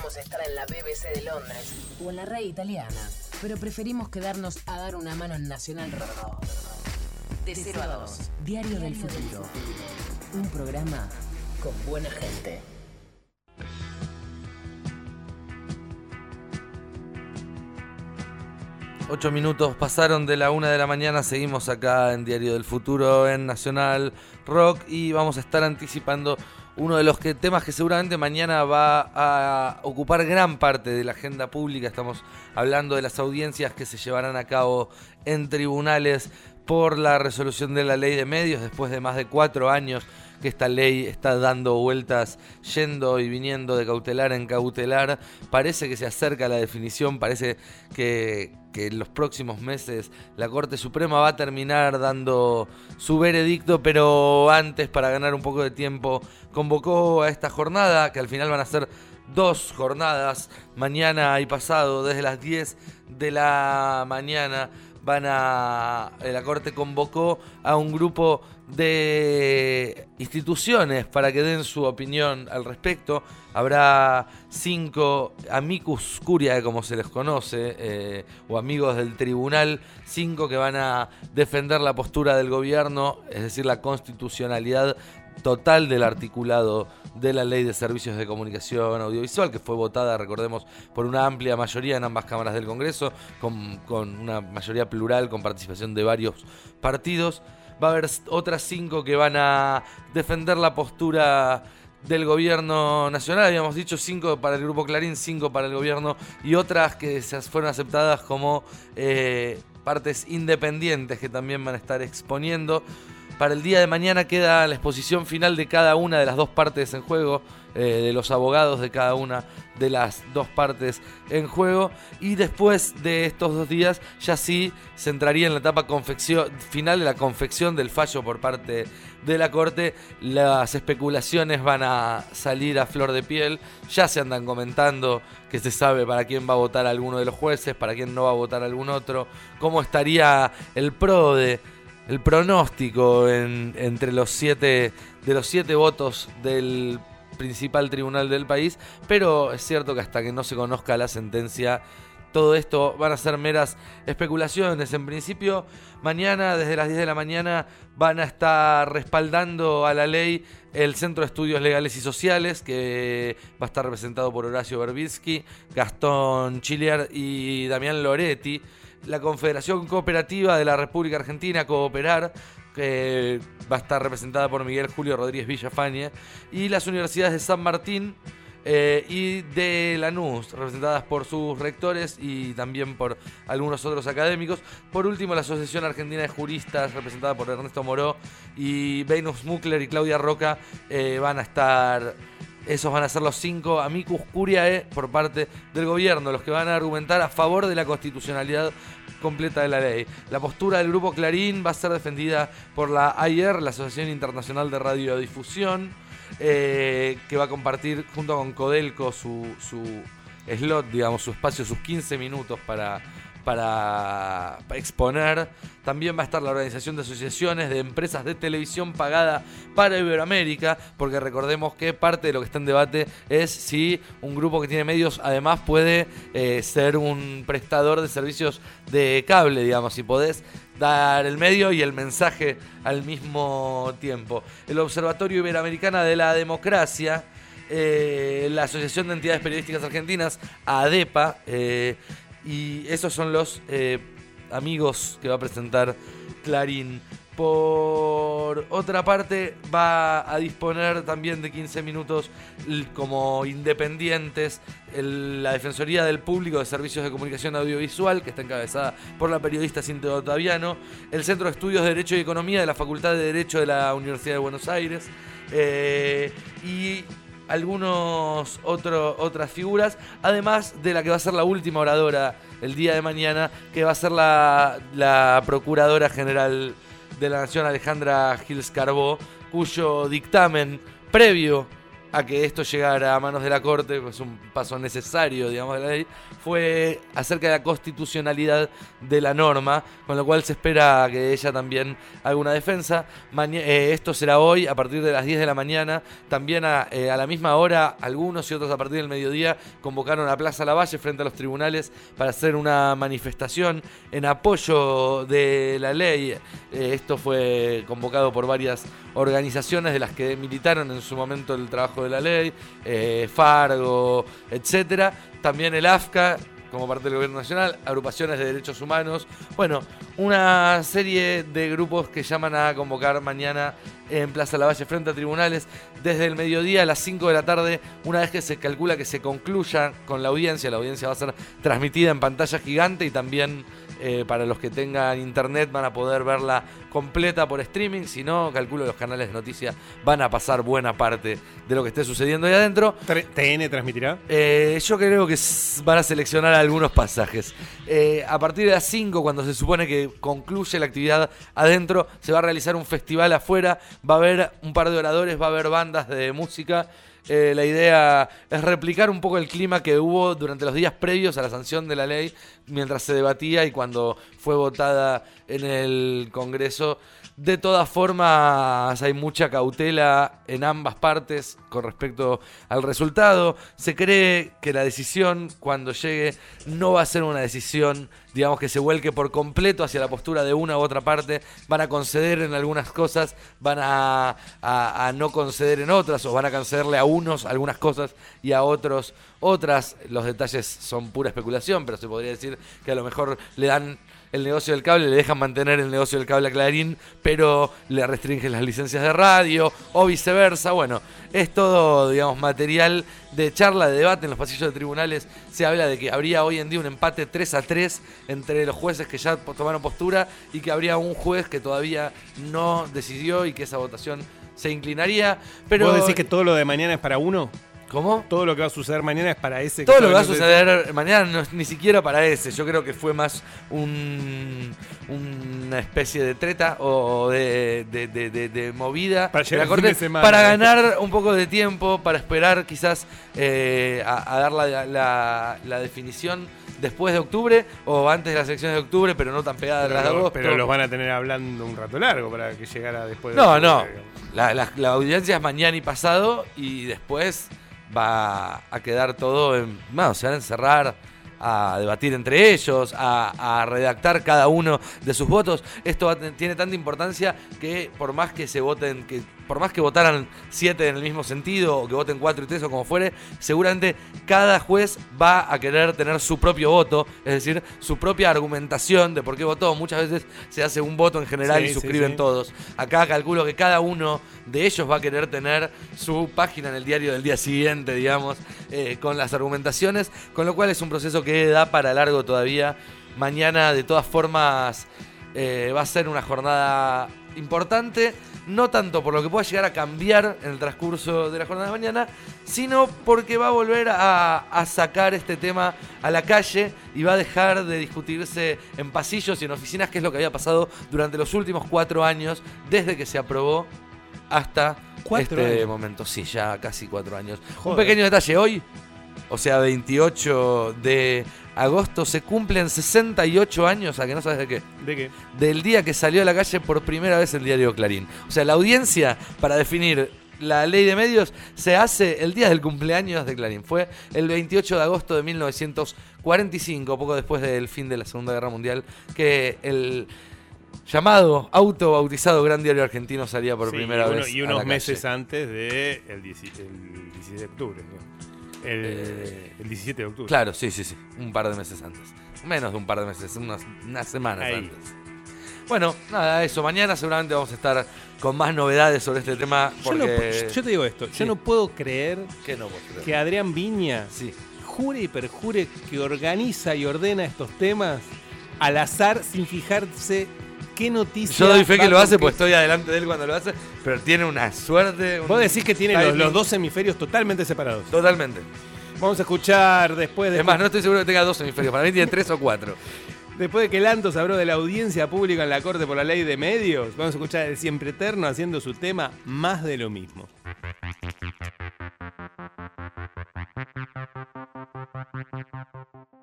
podríamos estar en la BBC de Londres o en la RAI italiana, pero preferimos quedarnos a dar una mano en Nacional Rock. De 0 a 2, Diario del Futuro. Un programa con buena gente. Ocho minutos pasaron de la 1 de la mañana, seguimos acá en Diario del Futuro en Nacional Rock y vamos a estar anticipando uno de los temas que seguramente mañana va a ocupar gran parte de la agenda pública. Estamos hablando de las audiencias que se llevarán a cabo en tribunales por la resolución de la ley de medios después de más de 4 años que esta ley está dando vueltas, yendo y viniendo de cautelar en cautelar. Parece que se acerca la definición, parece que en los próximos meses la Corte Suprema va a terminar dando su veredicto, pero antes, para ganar un poco de tiempo, convocó a esta jornada, que al final van a ser 2 jornadas, mañana y pasado, desde las 10 de la mañana. La Corte convocó a un grupo de instituciones para que den su opinión al respecto. Habrá 5 amicus curiae, como se les conoce, o amigos del tribunal, 5 que van a defender la postura del gobierno, es decir, la constitucionalidad total del articulado de la Ley de Servicios de Comunicación Audiovisual, que fue votada, recordemos, por una amplia mayoría en ambas cámaras del Congreso, con una mayoría plural, con participación de varios partidos. Va a haber otras 5 que van a defender la postura del gobierno nacional, habíamos dicho 5 para el Grupo Clarín, 5 para el gobierno, y otras que se fueron aceptadas como partes independientes que también van a estar exponiendo. Para el día de mañana queda la exposición final de cada una de las 2 partes en juego, de los abogados de cada una de las 2 partes en juego, y después de estos 2 días ya sí se entraría en la etapa final de la confección del fallo por parte de la Corte. Las especulaciones van a salir a flor de piel, ya se andan comentando que se sabe para quién va a votar alguno de los jueces, para quién no va a votar algún otro, cómo estaría el pronóstico entre los 7 votos del principal tribunal del país, pero es cierto que hasta que no se conozca la sentencia, todo esto van a ser meras especulaciones. En principio, mañana desde las 10 de la mañana van a estar respaldando a la ley el Centro de Estudios Legales y Sociales, que va a estar representado por Horacio Berbisky, Gastón Chiliar y Damián Loretti. La Confederación Cooperativa de la República Argentina, Cooperar, que va a estar representada por Miguel Julio Rodríguez Villafañe, y las universidades de San Martín y de Lanús, representadas por sus rectores y también por algunos otros académicos. Por último, la Asociación Argentina de Juristas, representada por Ernesto Moró y Venus Muckler y Claudia Roca, van a estar... Esos van a ser los 5 amicus curiae por parte del gobierno, los que van a argumentar a favor de la constitucionalidad completa de la ley. La postura del Grupo Clarín va a ser defendida por la AIR, la Asociación Internacional de Radiodifusión, que va a compartir junto con Codelco su slot, digamos, su espacio, sus 15 minutos para exponer. También va a estar la Organización de Asociaciones de Empresas de Televisión pagada para Iberoamérica, porque recordemos que parte de lo que está en debate es si un grupo que tiene medios además puede ser un prestador de servicios de cable, digamos, si podés dar el medio y el mensaje al mismo tiempo. El Observatorio Iberoamericana de la Democracia, la Asociación de Entidades Periodísticas Argentinas, ADEPA, y esos son los amigos que va a presentar Clarín. Por otra parte, va a disponer también de 15 minutos como independientes la Defensoría del Público de Servicios de Comunicación Audiovisual, que está encabezada por la periodista Cintia Ottaviano, el Centro de Estudios de Derecho y Economía de la Facultad de Derecho de la Universidad de Buenos Aires, y otras figuras, además de la que va a ser la última oradora el día de mañana, que va a ser la Procuradora General de la Nación, Alejandra Gils Carbó, cuyo dictamen previo a que esto llegara a manos de la Corte, pues un paso necesario, digamos, de la ley, fue acerca de la constitucionalidad de la norma, con lo cual se espera que ella también haga una defensa. Esto será hoy a partir de las 10 de la mañana, también a la misma hora, algunos y otros a partir del mediodía convocaron a Plaza Lavalle frente a los tribunales para hacer una manifestación en apoyo de la ley. Esto fue convocado por varias organizaciones de las que militaron en su momento el trabajo de la ley, Fargo, etcétera. También el AFCA, como parte del gobierno nacional, agrupaciones de derechos humanos. Bueno, una serie de grupos que llaman a convocar mañana en Plaza Lavalle frente a tribunales desde el mediodía a las 5 de la tarde, una vez que se calcula que se concluya con la audiencia. La audiencia va a ser transmitida en pantalla gigante y también para los que tengan internet van a poder verla completa por streaming. Si no, calculo los canales de noticias van a pasar buena parte de lo que esté sucediendo ahí adentro. ¿TN transmitirá? Yo creo que van a seleccionar algunos pasajes. A partir de las 5, cuando se supone que concluye la actividad adentro, se va a realizar un festival afuera. Va a haber un par de oradores, va a haber bandas de música. La idea es replicar un poco el clima que hubo durante los días previos a la sanción de la ley, mientras se debatía y cuando fue votada en el Congreso. De todas formas, hay mucha cautela en ambas partes con respecto al resultado. Se cree que la decisión, cuando llegue, no va a ser una decisión, digamos, que se vuelque por completo hacia la postura de una u otra parte. Van a conceder en algunas cosas, van a no conceder en otras, o van a concederle a unos algunas cosas y a otros otras. Los detalles son pura especulación, pero se podría decir que a lo mejor le dan el negocio del cable, le dejan mantener el negocio del cable a Clarín, pero le restringen las licencias de radio, o viceversa. Bueno, es todo, digamos, material de charla, de debate en los pasillos de tribunales. Se habla de que habría hoy en día un empate 3-3 entre los jueces que ya tomaron postura y que habría un juez que todavía no decidió y que esa votación se inclinaría. Pero ¿vos decís que todo lo de mañana es para uno? ¿Cómo? Todo lo que va a suceder mañana es para ese. Todo lo que va a suceder mañana no es ni siquiera para ese. Yo creo que fue más una especie de treta o de movida para de la Corte para ganar un poco de tiempo, para esperar quizás a dar la definición después de octubre o antes de las elecciones de octubre, pero no tan pegadas a las de agosto. Pero los van a tener hablando un rato largo para que llegara después de octubre. No. La audiencia es mañana y pasado y después va a quedar todo se van a encerrar a debatir entre ellos, a redactar cada uno de sus votos. Esto tiene tanta importancia que por más que se voten, por más que votaran 7 en el mismo sentido, o que voten 4 y 3 o como fuere, seguramente cada juez va a querer tener su propio voto, es decir, su propia argumentación de por qué votó. Muchas veces se hace un voto en general y suscriben todos. Acá calculo que cada uno de ellos va a querer tener su página en el diario del día siguiente, digamos, con las argumentaciones, con lo cual es un proceso que da para largo todavía. Mañana, de todas formas, va a ser una jornada importante, no tanto por lo que pueda llegar a cambiar en el transcurso de la jornada de mañana, sino porque va a volver a sacar este tema a la calle y va a dejar de discutirse en pasillos y en oficinas, que es lo que había pasado durante los últimos 4 años, desde que se aprobó hasta este momento. Sí, ya casi 4 años. Joder. Un pequeño detalle, hoy, o sea, 28 de agosto, se cumplen 68 años, ¿a que no sabes de qué? ¿De qué? Del día que salió a la calle por primera vez el diario Clarín. O sea, la audiencia para definir la ley de medios se hace el día del cumpleaños de Clarín. Fue el 28 de agosto de 1945, poco después del fin de la Segunda Guerra Mundial, que el llamado, autobautizado Gran Diario Argentino salía por primera vez. Y unos meses antes del 17 de octubre, ¿no? El 17 de octubre. Claro, sí. Un par de meses antes. Menos de un par de meses, unas semanas antes. Bueno, nada, eso. Mañana seguramente vamos a estar con más novedades sobre este tema. Porque yo te digo esto. Yo no puedo creer que Adrián Viña jure y perjure que organiza y ordena estos temas al azar, sin fijarse qué noticias. Yo doy fe que lo hace, pues estoy adelante de él cuando lo hace, pero tiene una suerte. Vos decís que tiene los 2 hemisferios totalmente separados. Totalmente. Vamos a escuchar después de... Es más, no estoy seguro que tenga 2 hemisferios, para mí tiene 3 o 4. Después de que Lantos habló de la audiencia pública en la Corte por la ley de medios, vamos a escuchar el Siempre Eterno haciendo su tema Más de lo mismo.